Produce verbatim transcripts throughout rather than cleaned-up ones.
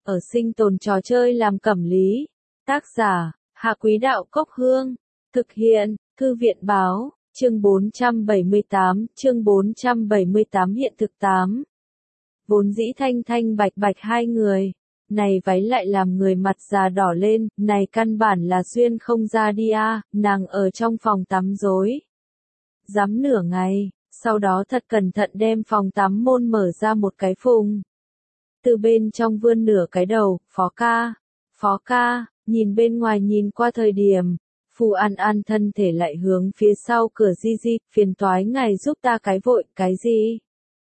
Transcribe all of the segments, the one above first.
ở sinh tồn trò chơi làm cẩm lý. Tác giả, Hạ Quý Đạo Cốc Hương. Thực hiện, Thư viện Báo, chương bốn trăm bảy mươi tám, chương bốn trăm bảy mươi tám hiện thực tám. Vốn dĩ thanh thanh bạch bạch hai người. Này váy lại làm người mặt già đỏ lên, này căn bản là xuyên không ra đi a, nàng ở trong phòng tắm rối. Dám nửa ngày, sau đó thật cẩn thận đem phòng tắm môn mở ra một cái phùng. Từ bên trong vươn nửa cái đầu, phó ca, phó ca, nhìn bên ngoài nhìn qua thời điểm. Phù An An thân thể lại hướng phía sau cửa di di, phiền toái ngài giúp ta cái vội, cái gì?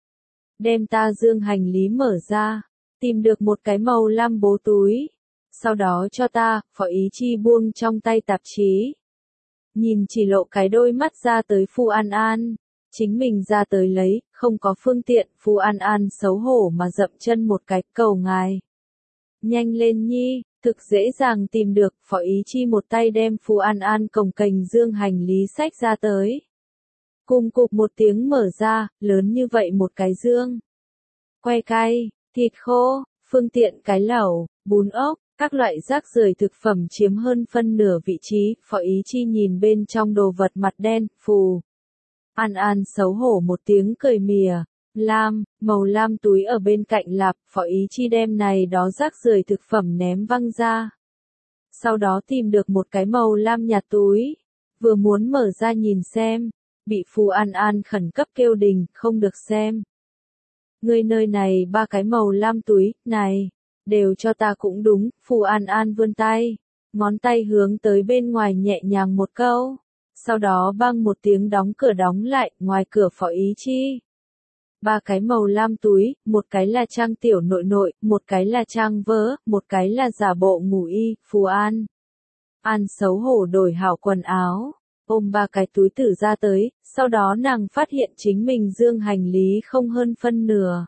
Đem ta dương hành lý mở ra, tìm được một cái màu lam bố túi. Sau đó cho ta, Phó Ý Chi buông trong tay tạp chí. Nhìn chỉ lộ cái đôi mắt ra tới Phù An An. Chính mình ra tới lấy, không có phương tiện, Phù An An xấu hổ mà dậm chân một cái, cầu ngài. Nhanh lên nhi, thực dễ dàng tìm được, Phó Ý Chi một tay đem Phù An An cồng kềnh dương hành lý sách ra tới. Cùng cục một tiếng mở ra, lớn như vậy một cái dương. Que cay, thịt khô, phương tiện cái lẩu, bún ốc, các loại rác rưởi thực phẩm chiếm hơn phân nửa vị trí, Phó Ý Chi nhìn bên trong đồ vật mặt đen, Phù An An xấu hổ một tiếng cười mỉa. Lam, màu lam túi ở bên cạnh lạp, Phó Ý Chi đem này đó rác rưởi thực phẩm ném văng ra. Sau đó tìm được một cái màu lam nhạt túi, vừa muốn mở ra nhìn xem, bị Phù An An khẩn cấp kêu đình, không được xem. Người nơi này ba cái màu lam túi, này, đều cho ta cũng đúng, Phù An An vươn tay, ngón tay hướng tới bên ngoài nhẹ nhàng một câu, sau đó bang một tiếng đóng cửa đóng lại, ngoài cửa Phó Ý Chi. Ba cái màu lam túi, một cái là trang tiểu nội nội, một cái là trang vớ, một cái là giả bộ ngủ y, Phù An. An xấu hổ đổi hảo quần áo, ôm ba cái túi tử ra tới, sau đó nàng phát hiện chính mình dương hành lý không hơn phân nửa.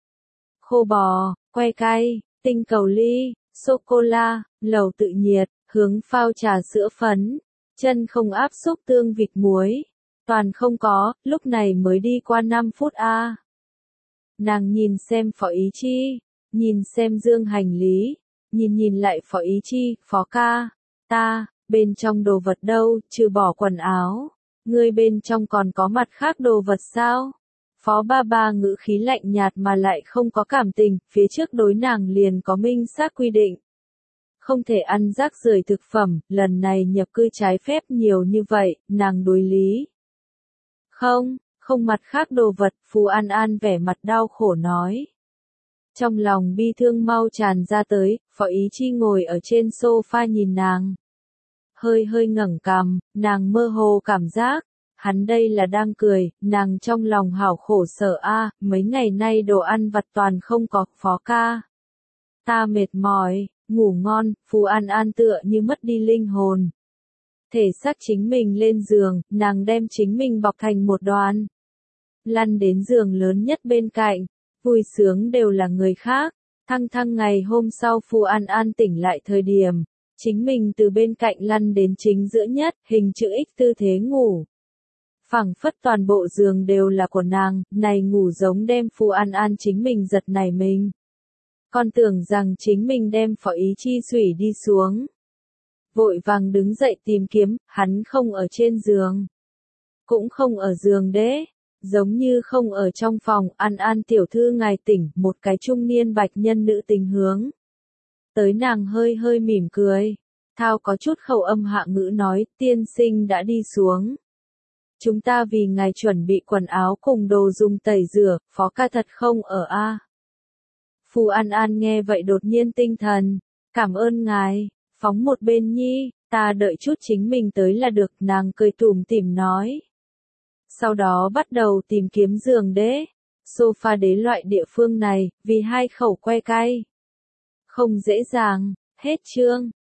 Khô bò, que cay, tinh cầu ly, sô-cô-la, lẩu tự nhiệt, hướng phao trà sữa phấn, chân không áp xúc tương vịt muối. Toàn không có, lúc này mới đi qua năm phút a. À. Nàng nhìn xem Phó Ý Chi, nhìn xem dương hành lý, nhìn nhìn lại Phó Ý Chi, Phó ca, ta, bên trong đồ vật đâu, trừ bỏ quần áo, ngươi bên trong còn có mặt khác đồ vật sao? Phó ba ba ngữ khí lạnh nhạt mà lại không có cảm tình, phía trước đối nàng liền có minh xác quy định. Không thể ăn rác rưởi thực phẩm, lần này nhập cư trái phép nhiều như vậy, nàng đối lý. Không, không mặt khác đồ vật, Phù An An vẻ mặt đau khổ nói. Trong lòng bi thương mau tràn ra tới, Phó Ý Chi ngồi ở trên sofa nhìn nàng. Hơi hơi ngẩng cằm, nàng mơ hồ cảm giác, hắn đây là đang cười, nàng trong lòng hảo khổ sở a, mấy ngày nay đồ ăn vặt toàn không có, Phó ca. Ta mệt mỏi, ngủ ngon, Phù An An tựa như mất đi linh hồn. Thể xác chính mình lên giường, nàng đem chính mình bọc thành một đoàn. Lăn đến giường lớn nhất bên cạnh, vui sướng đều là người khác. Thăng thăng ngày hôm sau Phù An An tỉnh lại thời điểm, chính mình từ bên cạnh lăn đến chính giữa nhất, hình chữ X tư thế ngủ. Phẳng phất toàn bộ giường đều là của nàng, này ngủ giống đem Phù An An chính mình giật nảy mình. Còn tưởng rằng chính mình đem Phó Ý Chi xủy đi xuống. Vội vàng đứng dậy tìm kiếm, hắn không ở trên giường. Cũng không ở giường đế, giống như không ở trong phòng, An An tiểu thư ngài tỉnh, một cái trung niên bạch nhân nữ tình hướng. Tới nàng hơi hơi mỉm cười, thao có chút khẩu âm hạ ngữ nói, tiên sinh đã đi xuống. Chúng ta vì ngài chuẩn bị quần áo cùng đồ dùng tẩy rửa, Phó ca thật không ở a. À. Phù An An nghe vậy đột nhiên tinh thần, cảm ơn ngài. Phóng một bên nhi, ta đợi chút chính mình tới là được, nàng cười tủm tỉm nói. Sau đó bắt đầu tìm kiếm giường đế, sofa đế loại địa phương này, vì hai khẩu que cay. Không dễ dàng, hết chương.